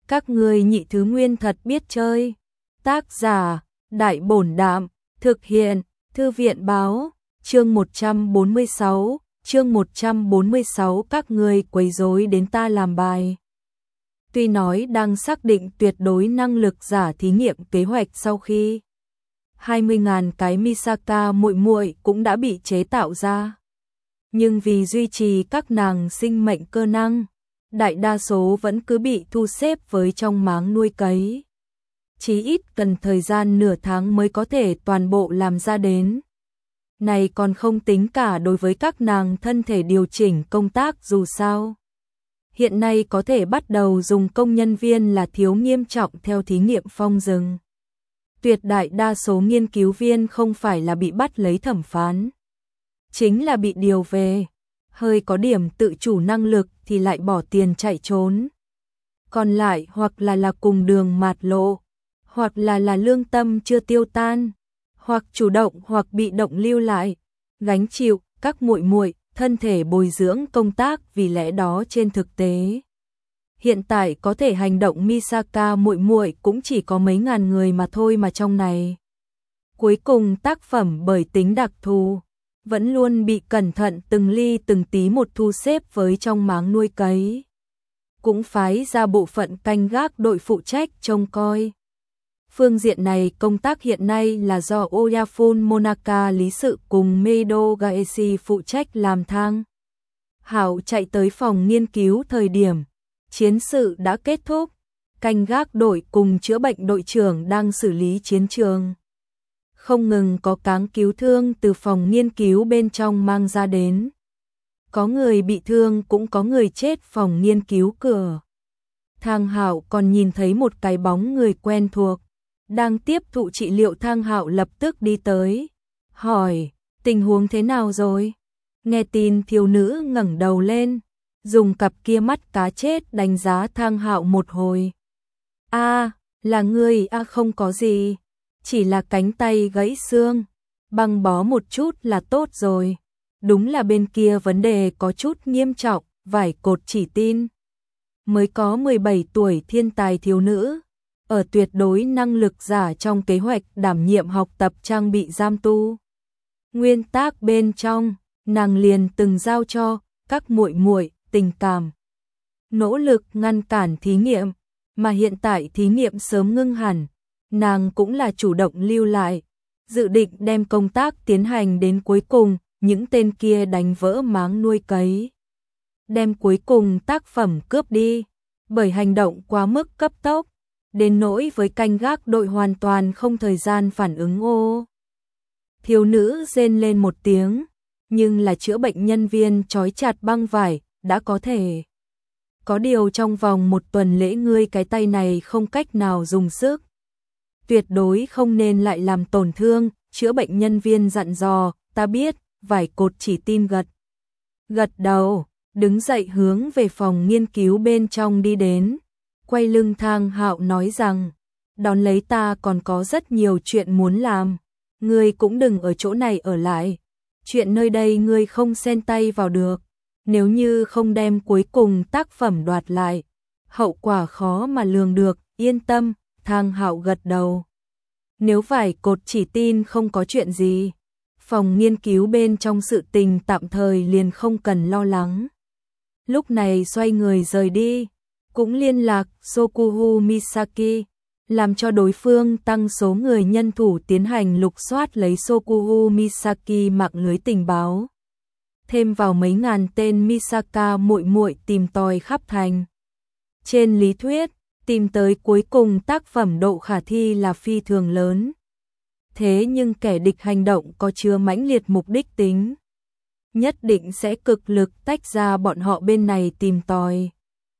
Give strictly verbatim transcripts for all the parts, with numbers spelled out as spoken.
Các ngươi nhị thứ nguyên thật biết chơi. Tác giả, Đại Bổn Đạm, thực hiện, Thư viện Báo, chương một trăm bốn mươi sáu, chương một trăm bốn mươi sáu các ngươi quấy rối đến ta làm bài. Tuy nói đang xác định tuyệt đối năng lực giả thí nghiệm kế hoạch sau khi hai mươi nghìn cái Misaka muội muội cũng đã bị chế tạo ra. Nhưng vì duy trì các nàng sinh mệnh cơ năng, đại đa số vẫn cứ bị thu xếp với trong máng nuôi cấy. Chí ít cần thời gian nửa tháng mới có thể toàn bộ làm ra đến. Này còn không tính cả đối với các nàng thân thể điều chỉnh công tác dù sao. Hiện nay có thể bắt đầu dùng công nhân viên là thiếu nghiêm trọng theo thí nghiệm phong rừng. Tuyệt đại đa số nghiên cứu viên không phải là bị bắt lấy thẩm phán, chính là bị điều về, hơi có điểm tự chủ năng lực thì lại bỏ tiền chạy trốn. Còn lại hoặc là là cùng đường mạt lộ, hoặc là là lương tâm chưa tiêu tan, hoặc chủ động hoặc bị động lưu lại, gánh chịu các muội muội thân thể bồi dưỡng công tác. Vì lẽ đó trên thực tế, hiện tại có thể hành động Misaka muội muội cũng chỉ có mấy ngàn người mà thôi, mà trong này cuối cùng tác phẩm bởi tính đặc thù vẫn luôn bị cẩn thận từng ly từng tí một thu xếp với trong máng nuôi cấy. Cũng phái ra bộ phận canh gác đội phụ trách trông coi. Phương diện này công tác hiện nay là do Oyafun Monaka lý sự cùng Meido Gaeshi phụ trách làm thang. Hảo chạy tới phòng nghiên cứu thời điểm chiến sự đã kết thúc, canh gác đội cùng chữa bệnh đội trưởng đang xử lý chiến trường. Không ngừng có cáng cứu thương từ phòng nghiên cứu bên trong mang ra đến. Có người bị thương cũng có người chết phòng nghiên cứu cửa. Thang Hạo còn nhìn thấy một cái bóng người quen thuộc, đang tiếp thụ trị liệu. Thang Hạo lập tức đi tới, hỏi, tình huống thế nào rồi? Nghe tin thiếu nữ ngẩng đầu lên, dùng cặp kia mắt cá chết đánh giá Thang Hạo một hồi. A, là ngươi? A, không có gì, chỉ là cánh tay gãy xương, băng bó một chút là tốt rồi. Đúng là bên kia vấn đề có chút nghiêm trọng, vải cột chỉ tin. Mới có mười bảy tuổi thiên tài thiếu nữ, ở tuyệt đối năng lực giả trong kế hoạch đảm nhiệm học tập trang bị giam tu. Nguyên tắc bên trong, nàng liền từng giao cho các muội muội tình cảm, nỗ lực ngăn cản thí nghiệm, mà hiện tại thí nghiệm sớm ngưng hẳn, nàng cũng là chủ động lưu lại, dự định đem công tác tiến hành đến cuối cùng. Những tên kia đánh vỡ máng nuôi cấy, đem cuối cùng tác phẩm cướp đi, bởi hành động quá mức cấp tốc, đến nỗi với canh gác đội hoàn toàn không thời gian phản ứng. Ô, thiếu nữ rên lên một tiếng, nhưng là chữa bệnh nhân viên trói chặt băng vải, đã có thể. Có điều trong vòng một tuần lễ ngươi cái tay này không cách nào dùng sức. Tuyệt đối không nên lại làm tổn thương. Chữa bệnh nhân viên dặn dò, ta biết. Vải cột chỉ tin gật gật đầu, đứng dậy hướng về phòng nghiên cứu bên trong đi đến. Quay lưng Thang Hạo nói rằng, đón lấy ta còn có rất nhiều chuyện muốn làm, ngươi cũng đừng ở chỗ này ở lại, chuyện nơi đây ngươi không xen tay vào được, nếu như không đem cuối cùng tác phẩm đoạt lại, hậu quả khó mà lường được. Yên tâm. Thang Hạo gật đầu. Nếu vải cột chỉ tin không có chuyện gì, phòng nghiên cứu bên trong sự tình tạm thời liền không cần lo lắng. Lúc này xoay người rời đi, cũng liên lạc Sokuhu Misaki, làm cho đối phương tăng số người nhân thủ tiến hành lục soát lấy Sokuhu Misaki mạng lưới tình báo. Thêm vào mấy ngàn tên Misaka muội muội tìm tòi khắp thành. Trên lý thuyết, tìm tới cuối cùng tác phẩm độ khả thi là phi thường lớn. Thế nhưng kẻ địch hành động có chứa mãnh liệt mục đích tính, nhất định sẽ cực lực tách ra bọn họ bên này tìm tòi.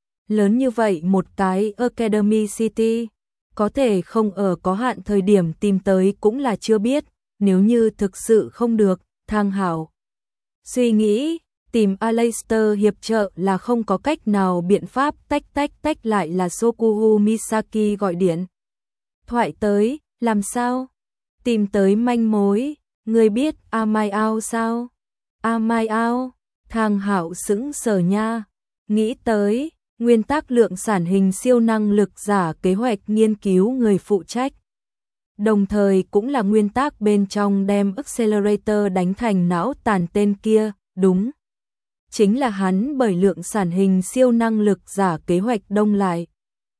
Lớn như vậy một cái Academy City, có thể không ở có hạn thời điểm tìm tới cũng là chưa biết. Nếu như thực sự không được, Thang Hạo suy nghĩ, tìm Aleister hiệp trợ là không có cách nào. Biện pháp tách tách tách lại là Sokuhu Misaki gọi điện thoại tới, làm sao? Tìm tới manh mối, ngươi biết A Mai Ao sao? A Mai Ao? Thang Hạo sững sờ nha, nghĩ tới, Nguyên tắc lượng sản hình siêu năng lực giả kế hoạch nghiên cứu người phụ trách. Đồng thời cũng là nguyên tắc bên trong đem Accelerator đánh thành não tàn tên kia, đúng. Chính là hắn bởi lượng sản hình siêu năng lực giả kế hoạch đông lại.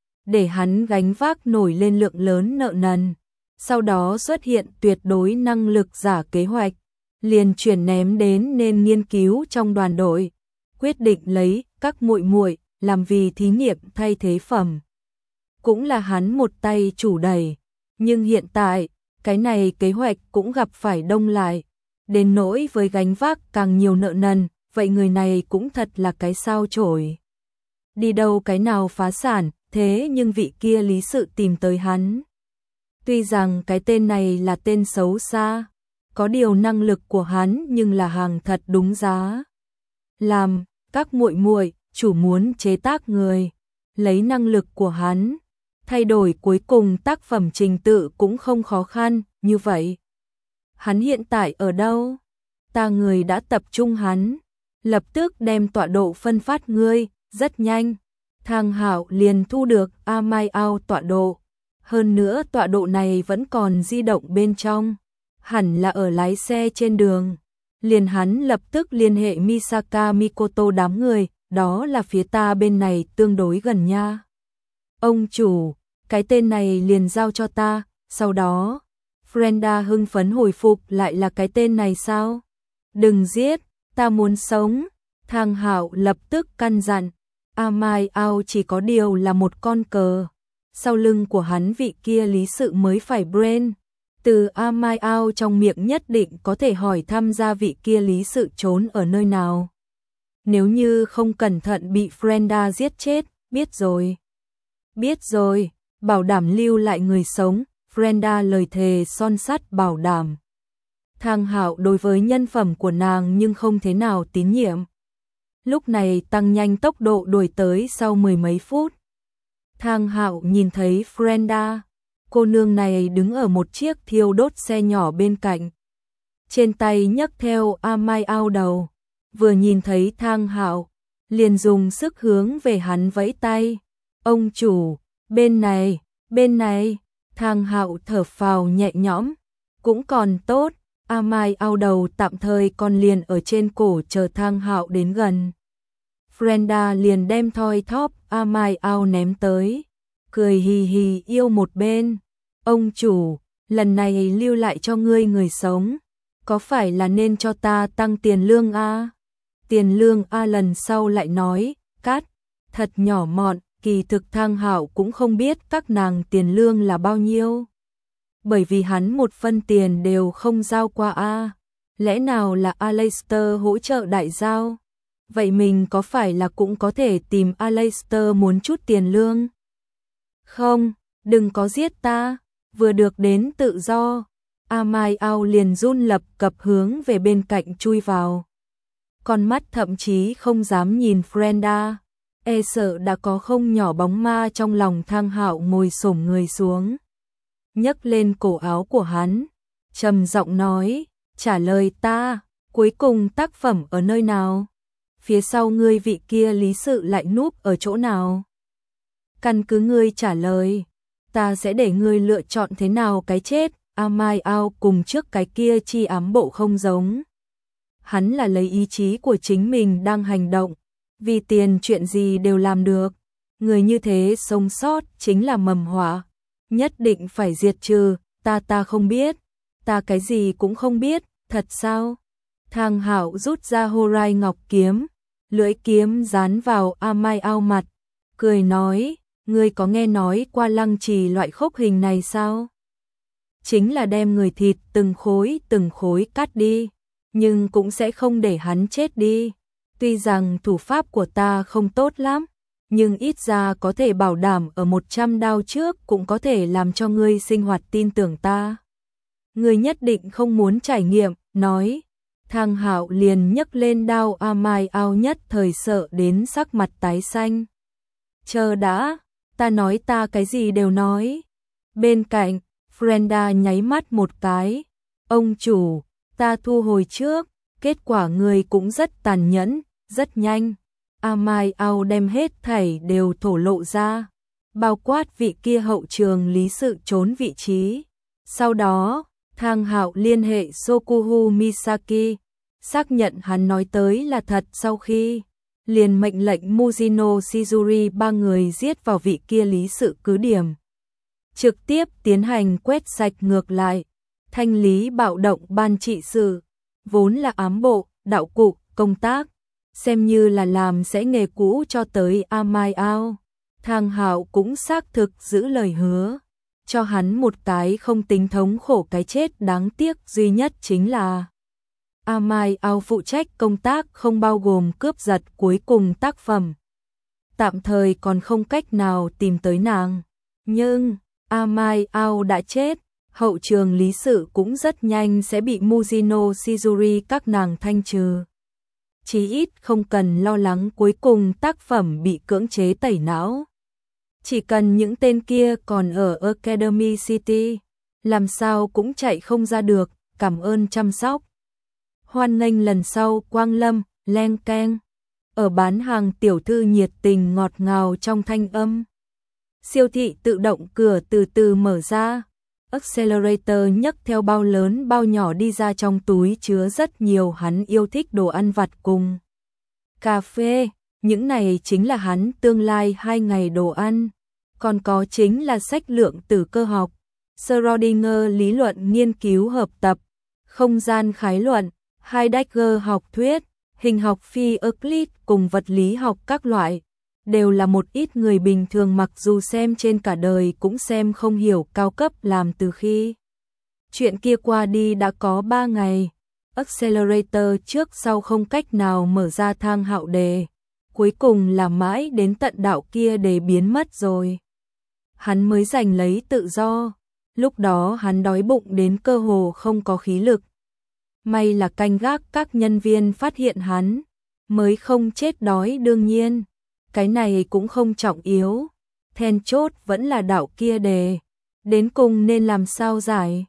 Để hắn gánh vác nổi lên lượng lớn nợ nần. Sau đó xuất hiện tuyệt đối năng lực giả kế hoạch. Liền chuyển ném đến nên nghiên cứu trong đoàn đội. Quyết định lấy các muội muội làm vì thí nghiệm thay thế phẩm. Cũng là hắn một tay chủ đẩy. Nhưng hiện tại, cái này kế hoạch cũng gặp phải đông lại. Đến nỗi với gánh vác càng nhiều nợ nần, vậy người này cũng thật là cái sao chổi. Đi đâu cái nào phá sản, thế nhưng vị kia lý sự tìm tới hắn. Tuy rằng cái tên này là tên xấu xa, có điều năng lực của hắn nhưng là hàng thật đúng giá. Làm, các muội muội chủ muốn chế tác người, lấy năng lực của hắn, thay đổi cuối cùng tác phẩm trình tự cũng không khó khăn, như vậy. Hắn hiện tại ở đâu? Ta người đã tập trung hắn, lập tức đem tọa độ phân phát ngươi, rất nhanh. Thang Hạo liền thu được A Mai Ao tọa độ. Hơn nữa tọa độ này vẫn còn di động bên trong. Hẳn là ở lái xe trên đường. Liền hắn lập tức liên hệ Misaka Mikoto đám người, đó là phía ta bên này tương đối gần nha. Ông chủ, cái tên này liền giao cho ta, sau đó, Frenda hưng phấn hồi phục lại là cái tên này sao? Đừng giết, ta muốn sống. Thang Hạo lập tức căn dặn, A Mai Ao chỉ có điều là một con cờ. Sau lưng của hắn vị kia lý sự mới phải brain. Từ A Mai Ao trong miệng nhất định có thể hỏi thăm ra vị kia lý sự trốn ở nơi nào. Nếu như không cẩn thận bị Frenda giết chết, biết rồi. Biết rồi, bảo đảm lưu lại người sống, Frenda lời thề son sắt bảo đảm. Thang Hạo đối với nhân phẩm của nàng nhưng không thế nào tín nhiệm. Lúc này tăng nhanh tốc độ đuổi tới sau mười mấy phút. Thang Hạo nhìn thấy Frenda, cô nương này đứng ở một chiếc thiêu đốt xe nhỏ bên cạnh. Trên tay nhấc theo A Mai Ao đầu, vừa nhìn thấy Thang Hạo, liền dùng sức hướng về hắn vẫy tay. Ông chủ, bên này, bên này, Thang Hạo thở phào nhẹ nhõm, cũng còn tốt, A Mai Ao đầu tạm thời còn liền ở trên cổ chờ Thang Hạo đến gần. Frenda liền đem thoi thóp A Mai Ao ném tới, cười hì hì yêu một bên. Ông chủ, lần này lưu lại cho ngươi người sống, có phải là nên cho ta tăng tiền lương a? Tiền lương a lần sau lại nói, cát, thật nhỏ mọn, kỳ thực Thang Hạo cũng không biết các nàng tiền lương là bao nhiêu. Bởi vì hắn một phân tiền đều không giao qua a. Lẽ nào là Aleister hỗ trợ đại giao? Vậy mình có phải là cũng có thể tìm Aleister muốn chút tiền lương? Không, đừng có giết ta, vừa được đến tự do. A Mai Ao liền run lập cập hướng về bên cạnh chui vào. Con mắt thậm chí không dám nhìn Frenda, e sợ đã có không nhỏ bóng ma trong lòng. Thang Hạo ngồi xổm người xuống, nhấc lên cổ áo của hắn, trầm giọng nói, trả lời ta, cuối cùng tác phẩm ở nơi nào? Phía sau ngươi vị kia lý sự lại núp ở chỗ nào? Căn cứ ngươi trả lời, ta sẽ để ngươi lựa chọn thế nào cái chết. A Mai Ao cùng trước cái kia chi ám bộ không giống. Hắn là lấy ý chí của chính mình đang hành động, vì tiền chuyện gì đều làm được. Người như thế sống sót chính là mầm họa, nhất định phải diệt trừ. Ta ta không biết, ta cái gì cũng không biết, thật sao? Thang Hạo rút ra Horai Ngọc kiếm, lưỡi kiếm dán vào A Mai Ao mặt, cười nói, ngươi có nghe nói qua lăng trì loại khốc hình này sao? Chính là đem người thịt từng khối từng khối cắt đi, nhưng cũng sẽ không để hắn chết đi. Tuy rằng thủ pháp của ta không tốt lắm, nhưng ít ra có thể bảo đảm ở một trăm đao trước cũng có thể làm cho ngươi sinh hoạt tin tưởng ta. Ngươi nhất định không muốn trải nghiệm, nói. Thang Hạo liền nhấc lên đao. A Mai Ao nhất thời sợ đến sắc mặt tái xanh. Chờ đã, ta nói ta cái gì đều nói. Bên cạnh, Frenda nháy mắt một cái. Ông chủ, ta thu hồi trước, kết quả người cũng rất tàn nhẫn, rất nhanh. A Mai Ao đem hết thảy đều thổ lộ ra, bao quát vị kia hậu trường lý sự trốn vị trí. Sau đó, Thang Hạo liên hệ Sokuhu Misaki, xác nhận hắn nói tới là thật, sau khi liền mệnh lệnh Mujino Shizuri ba người giết vào vị kia lý sự cứ điểm. Trực tiếp tiến hành quét sạch ngược lại, thanh lý bạo động ban trị sự, vốn là ám bộ, đạo cụ, công tác, xem như là làm sẽ nghề cũ cho tới A Mai Ao. Thang Hạo cũng xác thực giữ lời hứa, cho hắn một cái không tính thống khổ cái chết đáng tiếc duy nhất chính là A Mai Ao phụ trách công tác không bao gồm cướp giật cuối cùng tác phẩm. Tạm thời còn không cách nào tìm tới nàng, nhưng A Mai Ao đã chết, hậu trường lý sự cũng rất nhanh sẽ bị Mujino Shizuri các nàng thanh trừ. Chí ít không cần lo lắng cuối cùng tác phẩm bị cưỡng chế tẩy não. Chỉ cần những tên kia còn ở Academy City, làm sao cũng chạy không ra được, cảm ơn chăm sóc. Hoan nghênh lần sau Quang Lâm, len keng. Ở bán hàng tiểu thư nhiệt tình ngọt ngào trong thanh âm. Siêu thị tự động cửa từ từ mở ra. Accelerator nhấc theo bao lớn bao nhỏ đi ra, trong túi chứa rất nhiều hắn yêu thích đồ ăn vặt cùng cà phê. Những này chính là hắn tương lai hai ngày đồ ăn. Còn có chính là sách lượng tử cơ học, Schrödinger lý luận nghiên cứu hợp tập, không gian khái luận, Heidegger học thuyết, hình học phi Euclid cùng vật lý học các loại, đều là một ít người bình thường mặc dù xem trên cả đời cũng xem không hiểu cao cấp làm từ khi chuyện kia qua đi đã có ba ngày. Accelerator trước sau không cách nào mở ra Thang Hạo đề, cuối cùng là mãi đến tận đạo kia đề biến mất rồi, hắn mới giành lấy tự do. Lúc đó hắn đói bụng đến cơ hồ không có khí lực. May là canh gác các nhân viên phát hiện hắn, mới không chết đói. Đương nhiên, cái này cũng không trọng yếu. Then chốt vẫn là đạo kia đề, đến cùng nên làm sao giải.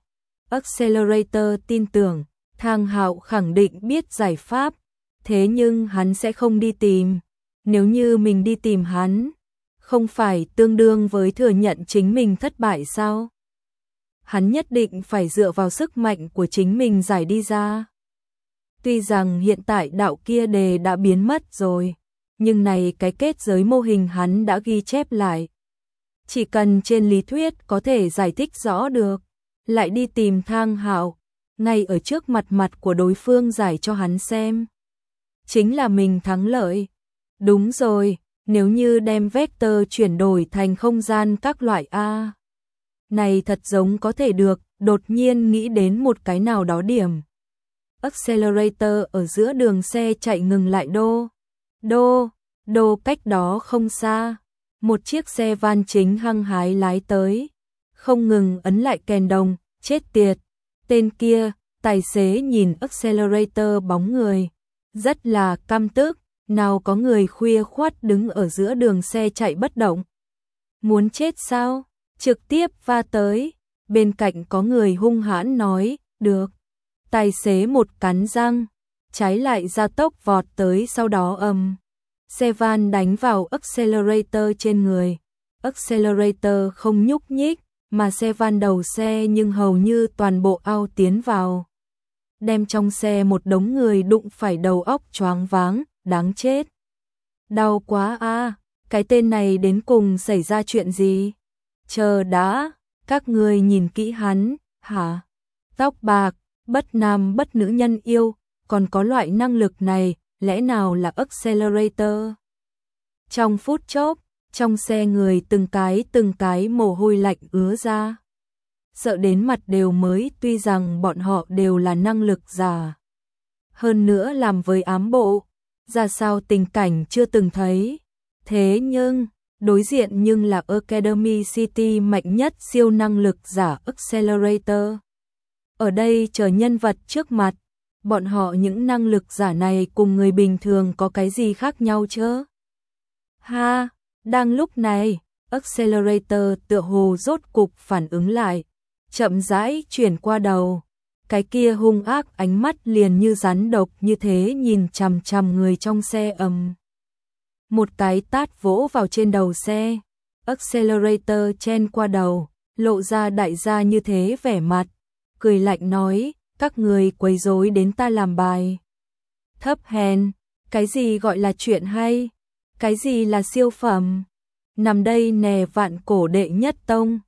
Accelerator tin tưởng, Thang Hạo khẳng định biết giải pháp, thế nhưng hắn sẽ không đi tìm. Nếu như mình đi tìm hắn, không phải tương đương với thừa nhận chính mình thất bại sao? Hắn nhất định phải dựa vào sức mạnh của chính mình giải đi ra. Tuy rằng hiện tại đạo kia đề đã biến mất rồi, nhưng này cái kết giới mô hình hắn đã ghi chép lại. Chỉ cần trên lý thuyết có thể giải thích rõ được, lại đi tìm Thang Hạo, ngay ở trước mặt mặt của đối phương giải cho hắn xem. Chính là mình thắng lợi. Đúng rồi, nếu như đem vector chuyển đổi thành không gian các loại A. Này thật giống có thể được, đột nhiên nghĩ đến một cái nào đó điểm. Accelerator ở giữa đường xe chạy ngừng lại đô. Đô, đô cách đó không xa. Một chiếc xe van chính hăng hái lái tới. Không ngừng ấn lại kèn đồng, chết tiệt. Tên kia, tài xế nhìn Accelerator bóng người. Rất là căm tức, nào có người khuya khoắt đứng ở giữa đường xe chạy bất động. Muốn chết sao? Trực tiếp va tới. Bên cạnh có người hung hãn nói, được. Tài xế một cắn răng, trái lại ra tốc vọt tới, sau đó ầm. Xe van đánh vào Accelerator trên người. Accelerator không nhúc nhích, mà xe van đầu xe nhưng hầu như toàn bộ ao tiến vào. Đem trong xe một đống người đụng phải đầu óc choáng váng, đáng chết. Đau quá a, cái tên này đến cùng xảy ra chuyện gì? Chờ đã, các người nhìn kỹ hắn, hả? Tóc bạc, bất nam bất nữ nhân yêu, còn có loại năng lực này, lẽ nào là Accelerator? Trong phút chốc, trong xe người từng cái từng cái mồ hôi lạnh ứa ra. Sợ đến mặt đều mới, tuy rằng bọn họ đều là năng lực giả. Hơn nữa làm với ám bộ, ra sao tình cảnh chưa từng thấy. Thế nhưng, đối diện nhưng là Academy City mạnh nhất siêu năng lực giả Accelerator. Ở đây chờ nhân vật trước mặt, bọn họ những năng lực giả này cùng người bình thường có cái gì khác nhau chứ? Ha, đang lúc này, Accelerator tựa hồ rốt cục phản ứng lại, chậm rãi chuyển qua đầu. Cái kia hung ác ánh mắt liền như rắn độc như thế nhìn chằm chằm người trong xe ầm. một cái tát vỗ vào trên đầu xe, accelerator chen qua đầu, lộ ra đại gia như thế vẻ mặt, cười lạnh nói, các người quấy rối đến ta làm bài. Thấp hèn, cái gì gọi là chuyện hay, cái gì là siêu phẩm, nằm đây nè vạn cổ đệ nhất tông.